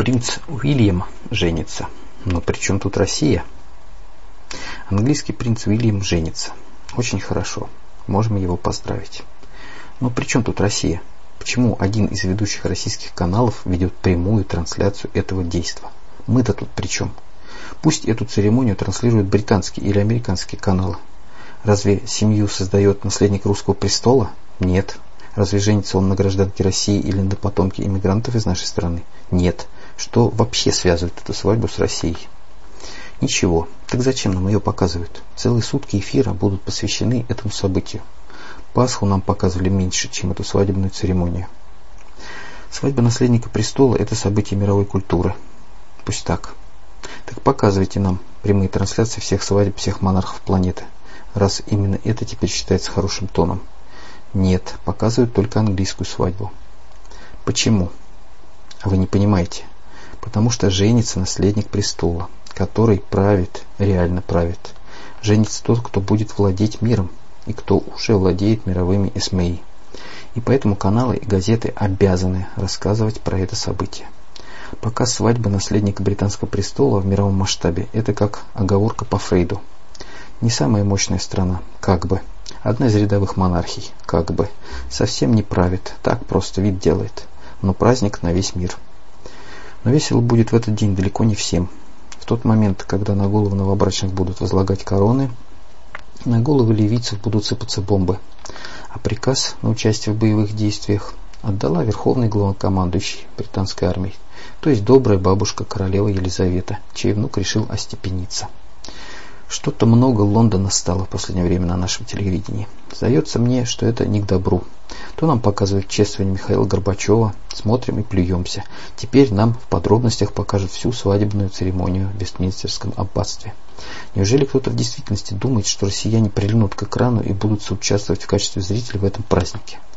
Принц Уильям женится. Но при чем тут Россия? Английский принц Уильям женится. Очень хорошо. Можем его поздравить. Но при чем тут Россия? Почему один из ведущих российских каналов ведет прямую трансляцию этого действа? Мы-то тут при чем? Пусть эту церемонию транслируют британские или американские каналы. Разве семью создает наследник русского престола? Нет. Разве женится он на гражданке России или на потомке иммигрантов из нашей страны? Нет. Что вообще связывает эту свадьбу с Россией? Ничего. Так зачем нам ее показывают? Целые сутки эфира будут посвящены этому событию. Пасху нам показывали меньше, чем эту свадебную церемонию. Свадьба наследника престола – это событие мировой культуры. Пусть так. Так показывайте нам прямые трансляции всех свадеб всех монархов планеты, раз именно это теперь считается хорошим тоном. Нет, показывают только английскую свадьбу. Почему? А вы не понимаете. Потому что женится наследник престола, который правит, реально правит. Женится тот, кто будет владеть миром, и кто уже владеет мировыми СМИ. И поэтому каналы и газеты обязаны рассказывать про это событие. Показ свадьбы наследника британского престола в мировом масштабе – это как оговорка по Фрейду. Не самая мощная страна, как бы. Одна из рядовых монархий, как бы. Совсем не правит, так просто вид делает. Но праздник на весь мир. Но весело будет в этот день далеко не всем. В тот момент, когда на головы новобрачных будут возлагать короны, на головы ливийцев будут сыпаться бомбы. А приказ на участие в боевых действиях отдала верховный главнокомандующий британской армии, то есть добрая бабушка королева Елизавета, чей внук решил остепениться. Что-то много Лондона стало в последнее время на нашем телевидении. Сдается мне, что это не к добру. То нам показывают чествование Михаила Горбачева, смотрим и плюемся. Теперь нам в подробностях покажут всю свадебную церемонию в Вестминстерском аббатстве. Неужели кто-то в действительности думает, что россияне прильнут к экрану и будут соучаствовать в качестве зрителей в этом празднике?